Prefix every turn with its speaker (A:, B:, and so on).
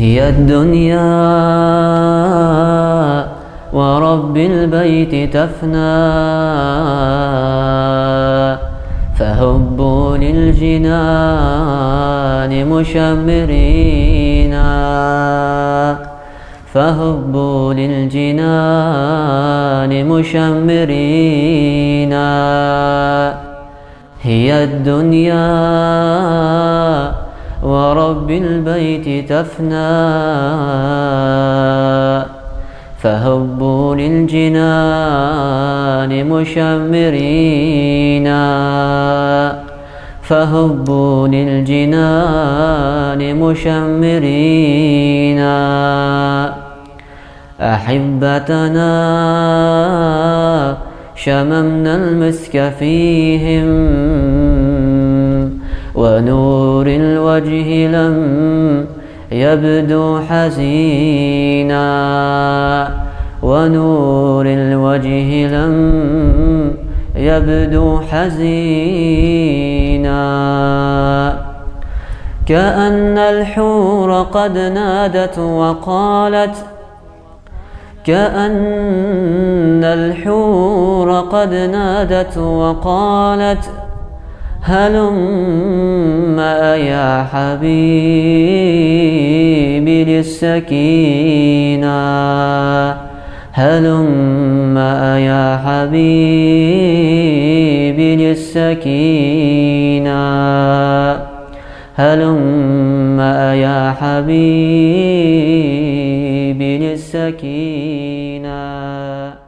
A: هي الدنيا ورب البيت تفنى، فهبوا للجنان مشمرين، فهبوا للجنان مشمرين. هي الدنيا ورب البيت تفنى، فهبوا للجنان مشمرين، فهبوا للجنان مشمرين. أحبتنا شممنا المسك فيهم، ونور الوجه لم يبدو حزينا، ونور الوجه لم يبدو حزينا. كأن الحور قد نادت وقالت، كأن الحور قد نادت وقالت، هلم يا حبيبي للسكينة، هلم يا حبيبي للسكينة، هلم يا حبيبي للسكينة.